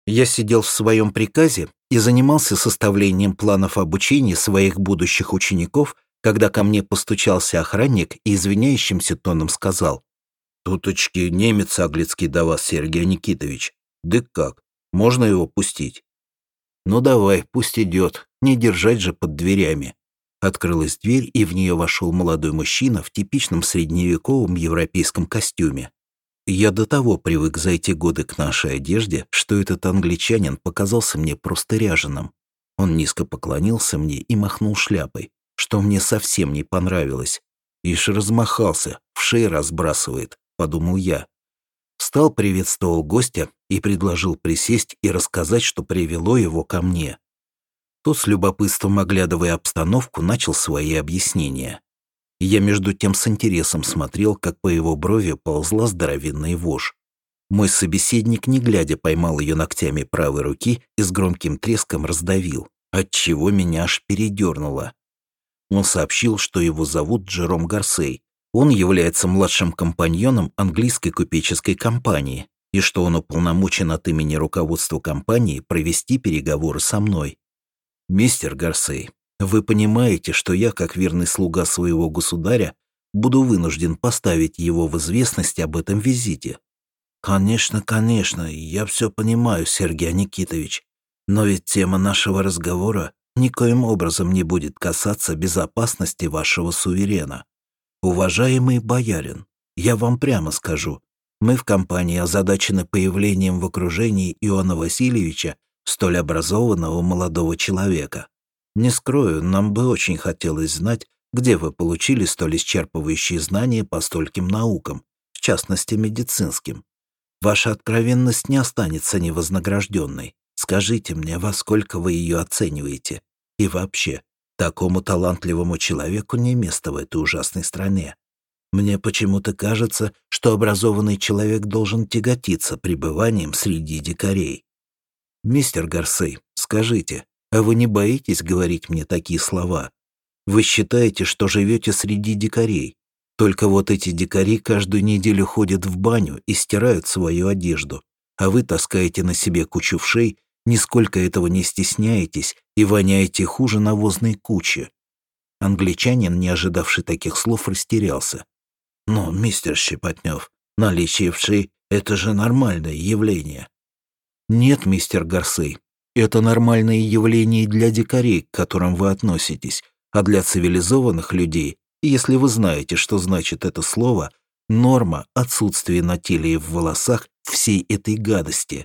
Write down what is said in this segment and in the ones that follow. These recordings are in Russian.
Я сидел в своем приказе и занимался составлением планов обучения своих будущих учеников, когда ко мне постучался охранник и извиняющимся тоном сказал: «Туточки немец аглицкий до вас, Сергей Никитович. Дык как, можно его пустить?» «Ну давай, пусть идет, не держать же под дверями». Открылась дверь, и в нее вошел молодой мужчина в типичном средневековом европейском костюме. Я до того привык за эти годы к нашей одежде, что этот англичанин показался мне просто ряженым. Он низко поклонился мне и махнул шляпой, что мне совсем не понравилось. Ишь размахался, в шее разбрасывает, подумал я. Встал, приветствовал гостя и предложил присесть и рассказать, что привело его ко мне. Тот, с любопытством оглядывая обстановку, начал свои объяснения. Я между тем с интересом смотрел, как по его брови ползла здоровенная вошь. Мой собеседник, не глядя, поймал ее ногтями правой руки и с громким треском раздавил, отчего меня аж передернуло. Он сообщил, что его зовут Джером Гарсей. Он является младшим компаньоном английской купеческой компании и что он уполномочен от имени руководства компании провести переговоры со мной. «Мистер Гарсей, вы понимаете, что я, как верный слуга своего государя, буду вынужден поставить его в известность об этом визите?» «Конечно, конечно, я все понимаю, Сергей Никитович. Но ведь тема нашего разговора никоим образом не будет касаться безопасности вашего суверена. Уважаемый боярин, я вам прямо скажу, мы в компании озадачены появлением в окружении Иоанна Васильевича столь образованного молодого человека. Не скрою, нам бы очень хотелось знать, где вы получили столь исчерпывающие знания по стольким наукам, в частности медицинским. Ваша откровенность не останется невознагражденной. Скажите мне, во сколько вы ее оцениваете? И вообще, такому талантливому человеку не место в этой ужасной стране. Мне почему-то кажется, что образованный человек должен тяготиться пребыванием среди дикарей. Мистер Гарсей, скажите, а вы не боитесь говорить мне такие слова? Вы считаете, что живете среди дикарей. Только вот эти дикари каждую неделю ходят в баню и стирают свою одежду, а вы таскаете на себе кучу вшей, нисколько этого не стесняетесь и воняете хуже навозной кучи. Англичанин, не ожидавший таких слов, растерялся. «Но, мистер Щепотнев, наличие вшей — это же нормальное явление». «Нет, мистер Гарсей, это нормальное явление для дикарей, к которым вы относитесь, а для цивилизованных людей, если вы знаете, что значит это слово, норма — отсутствие на теле и в волосах всей этой гадости».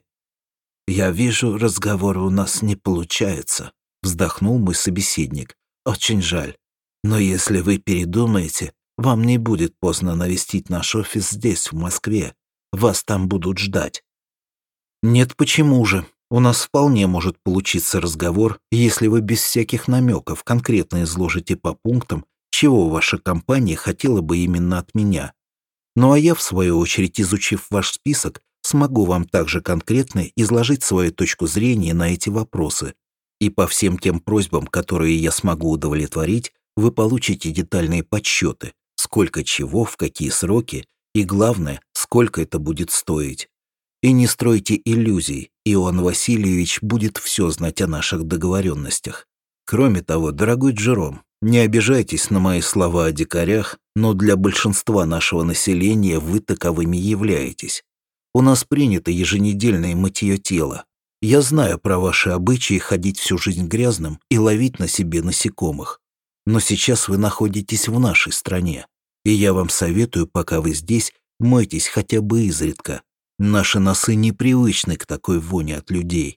«Я вижу, разговора у нас не получается», — вздохнул мой собеседник. «Очень жаль. Но если вы передумаете, вам не будет поздно навестить наш офис здесь, в Москве. Вас там будут ждать». «Нет, почему же? У нас вполне может получиться разговор, если вы без всяких намеков конкретно изложите по пунктам, чего ваша компания хотела бы именно от меня. Ну а я, в свою очередь, изучив ваш список, смогу вам также конкретно изложить свою точку зрения на эти вопросы. И по всем тем просьбам, которые я смогу удовлетворить, вы получите детальные подсчеты, сколько чего, в какие сроки и, главное, сколько это будет стоить. И не стройте иллюзий, Иоанн Васильевич будет все знать о наших договоренностях. Кроме того, дорогой Джером, не обижайтесь на мои слова о дикарях, но для большинства нашего населения вы таковыми являетесь. У нас принято еженедельное мытье тела. Я знаю про ваши обычаи ходить всю жизнь грязным и ловить на себе насекомых. Но сейчас вы находитесь в нашей стране, и я вам советую, пока вы здесь, мойтесь хотя бы изредка. Наши носы непривычны к такой воне от людей.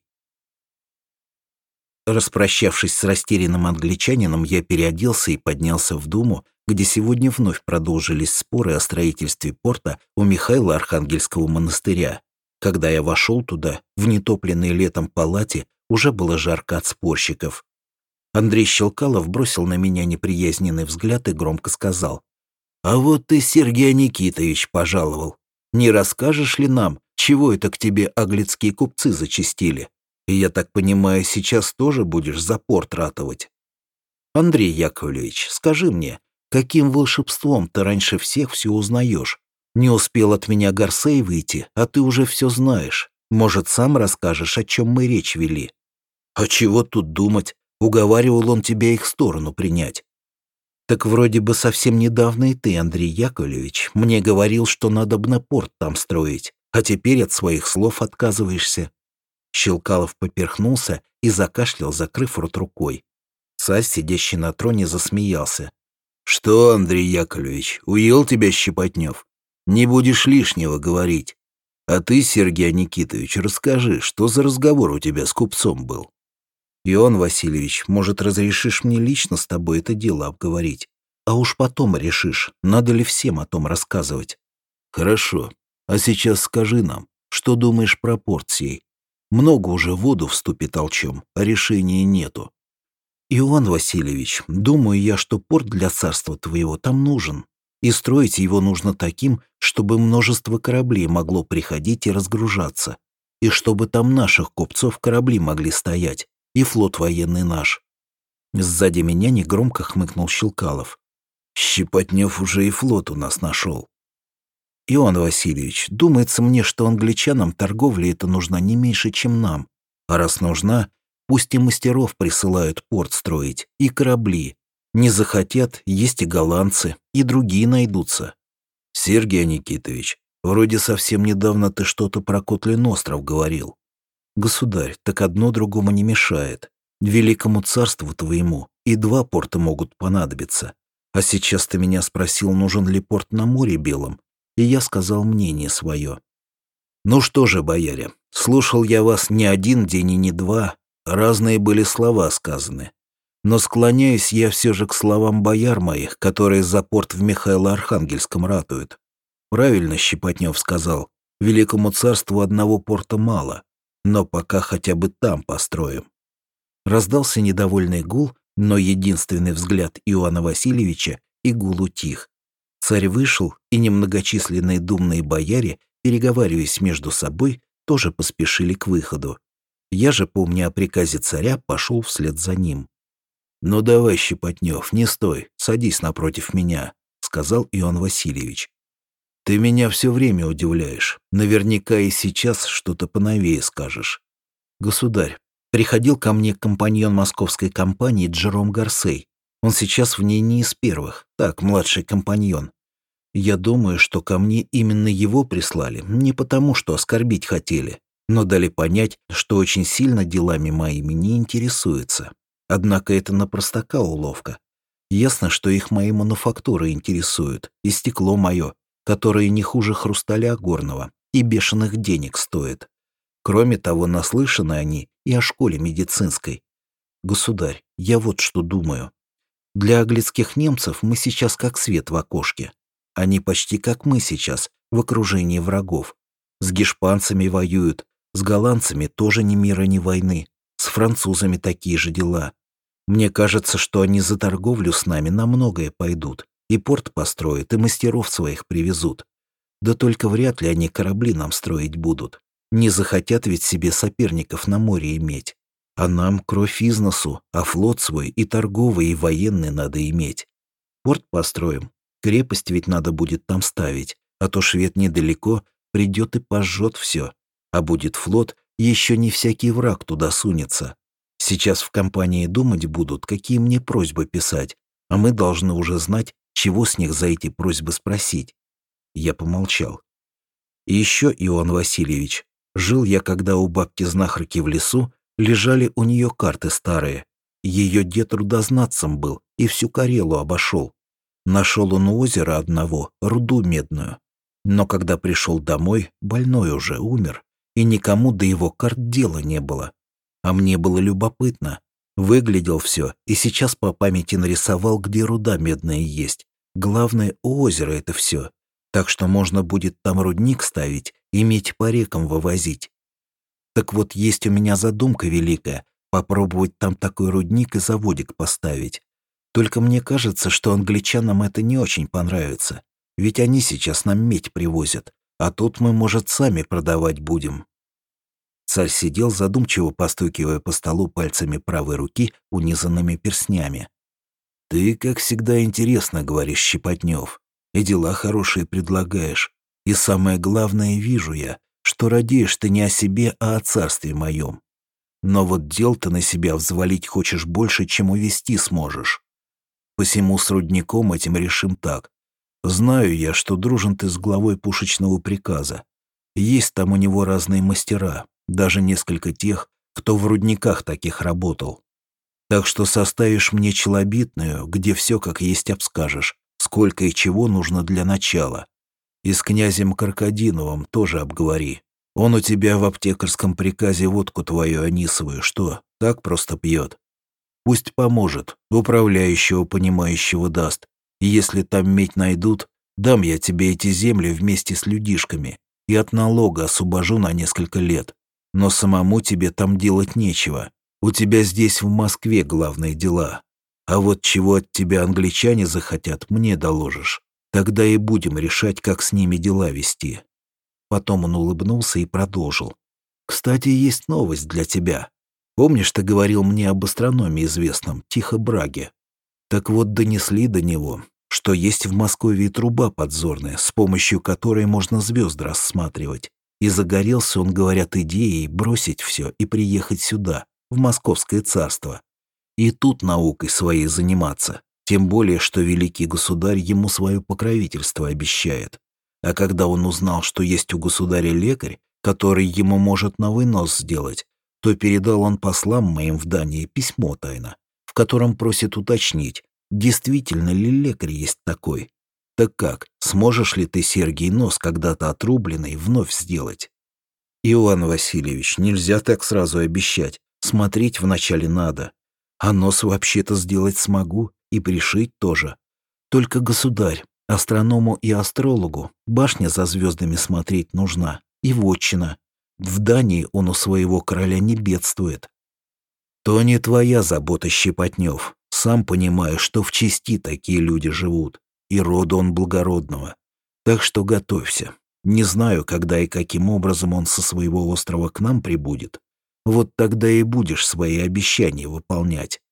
Распрощавшись с растерянным англичанином, я переоделся и поднялся в Думу, где сегодня вновь продолжились споры о строительстве порта у Михаила Архангельского монастыря. Когда я вошел туда, в нетопленной летом палате, уже было жарко от спорщиков. Андрей Щелкалов бросил на меня неприязненный взгляд и громко сказал: «А вот ты, Сергей Никитович, пожаловал. Не расскажешь ли нам, чего это к тебе аглицкие купцы зачастили? И я так понимаю, сейчас тоже будешь за порт ратовать. Андрей Яковлевич, скажи мне, каким волшебством ты раньше всех все узнаешь? Не успел от меня Гарсей выйти, а ты уже все знаешь. Может, сам расскажешь, о чем мы речь вели? А чего тут думать? Уговаривал он тебя их сторону принять. Так вроде бы совсем недавно и ты, Андрей Яковлевич, мне говорил, что надобно порт там строить, а теперь от своих слов отказываешься. Щелкалов поперхнулся и закашлял, закрыв рот рукой. Царь, сидящий на троне, засмеялся. «Что, Андрей Яковлевич, уел тебя Щепотнев? Не будешь лишнего говорить. А ты, Сергей Никитович, расскажи, что за разговор у тебя с купцом был?» «Иоанн Васильевич, может, разрешишь мне лично с тобой это дело обговорить? А уж потом решишь, надо ли всем о том рассказывать». «Хорошо. А сейчас скажи нам, что думаешь про порт сей? Много уже воду в ступе толчем, а решения нету». «Иоанн Васильевич, думаю я, что порт для царства твоего там нужен. И строить его нужно таким, чтобы множество кораблей могло приходить и разгружаться. И чтобы там наших купцов корабли могли стоять, и флот военный наш». Сзади меня негромко хмыкнул Щелкалов. «Щепотнев уже и флот у нас нашел». «Иоанн Васильевич, думается мне, что англичанам торговля эта нужна не меньше, чем нам. А раз нужна, пусть и мастеров присылают порт строить, и корабли. Не захотят, есть и голландцы, и другие найдутся». «Сергей Никитович, вроде совсем недавно ты что-то про Котлин остров говорил». «Государь, так одно другому не мешает. Великому царству твоему и два порта могут понадобиться. А сейчас ты меня спросил, нужен ли порт на море Белом, и я сказал мнение свое». «Ну что же, бояре, слушал я вас не один день и не два, разные были слова сказаны. Но склоняюсь я все же к словам бояр моих, которые за порт в Михаило-Архангельском ратуют. Правильно Щепотнев сказал, великому царству одного порта мало, но пока хотя бы там построим». Раздался недовольный гул, но единственный взгляд Иоанна Васильевича, и гул утих. Царь вышел, и немногочисленные думные бояре, переговариваясь между собой, тоже поспешили к выходу. Я же, помня о приказе царя, пошел вслед за ним. «Ну давай, Щепотнев, не стой, садись напротив меня», — сказал Иоанн Васильевич. «Ты меня все время удивляешь. Наверняка и сейчас что-то поновее скажешь». «Государь, приходил ко мне компаньон московской компании Джером Гарсей. Он сейчас в ней не из первых, так, младший компаньон. Я думаю, что ко мне именно его прислали, не потому, что оскорбить хотели, но дали понять, что очень сильно делами моими не интересуется. Однако это на простака уловка. Ясно, что их мои мануфактуры интересуют, и стекло мое, которое не хуже хрусталя горного, и бешеных денег стоит. Кроме того, наслышаны они и о школе медицинской. Государь, я вот что думаю. Для аглицких немцев мы сейчас как свет в окошке. Они почти как мы сейчас, в окружении врагов. С гешпанцами воюют, с голландцами тоже ни мира, ни войны, с французами такие же дела. Мне кажется, что они за торговлю с нами на многое пойдут, и порт построят, и мастеров своих привезут. Да только вряд ли они корабли нам строить будут. Не захотят ведь себе соперников на море иметь. А нам кровь из носу, а флот свой и торговый, и военный надо иметь. Порт построим, крепость ведь надо будет там ставить, а то швед недалеко, придет и пожжет все. А будет флот, еще не всякий враг туда сунется. Сейчас в компании думать будут, какие мне просьбы писать, а мы должны уже знать, чего с них за эти просьбы спросить. Я помолчал. И еще, Иоанн Васильевич, жил я, когда у бабки-знахарки в лесу лежали у нее карты старые. Ее дед рудознатцем был и всю Карелу обошел. Нашел он у озера одного руду медную. Но когда пришел домой, больной уже умер, и никому до его карт дела не было. А мне было любопытно. Выглядел все, и сейчас по памяти нарисовал, где руда медная есть. Главное, у озера это все. Так что можно будет там рудник ставить и медь по рекам вывозить. Так вот, есть у меня задумка великая — попробовать там такой рудник и заводик поставить. Только мне кажется, что англичанам это не очень понравится. Ведь они сейчас нам медь привозят, а тут мы, может, сами продавать будем». Царь сидел, задумчиво постукивая по столу пальцами правой руки, унизанными перстнями. «Ты, как всегда, интересно говоришь, Щепотнев, и дела хорошие предлагаешь. И самое главное, вижу я, что радеешь ты не о себе, а о царстве моем. Но вот дел ты на себя взвалить хочешь больше, чем увести сможешь. Посему с рудником этим решим так. Знаю я, что дружен ты с главой пушечного приказа. Есть там у него разные мастера, даже несколько тех, кто в рудниках таких работал. Так что составишь мне челобитную, где все как есть обскажешь, сколько и чего нужно для начала. И с князем Каркадиновым тоже обговори. Он у тебя в аптекарском приказе водку твою анисовую, что, так просто пьет? Пусть поможет, управляющего понимающего даст. И если там медь найдут, дам я тебе эти земли вместе с людишками и от налога освобожу на несколько лет. Но самому тебе там делать нечего. У тебя здесь в Москве главные дела. А вот чего от тебя англичане захотят, мне доложишь. Тогда и будем решать, как с ними дела вести». Потом он улыбнулся и продолжил. «Кстати, есть новость для тебя. Помнишь, ты говорил мне об астрономе известном, Тихо Браге? Так вот, донесли до него, что есть в Москве труба подзорная, с помощью которой можно звезды рассматривать. И загорелся он, говорят, идеей бросить все и приехать сюда, в Московское царство. И тут наукой своей заниматься. Тем более, что великий государь ему свое покровительство обещает. А когда он узнал, что есть у государя лекарь, который ему может на вынос сделать, то передал он послам моим в Дании письмо тайно, в котором просит уточнить, действительно ли лекарь есть такой. Так как, сможешь ли ты, Сергий, нос, когда-то отрубленный, вновь сделать? Иван Васильевич, нельзя так сразу обещать. Смотреть вначале надо. А нос вообще-то сделать смогу и пришить тоже. Только, государь, астроному и астрологу башня за звездами смотреть нужна, и вотчина. В Дании он у своего короля не бедствует. То не твоя забота, Щепотнев. Сам понимаю, что в чести такие люди живут, и рода он благородного. Так что готовься. Не знаю, когда и каким образом он со своего острова к нам прибудет. Вот тогда и будешь свои обещания выполнять.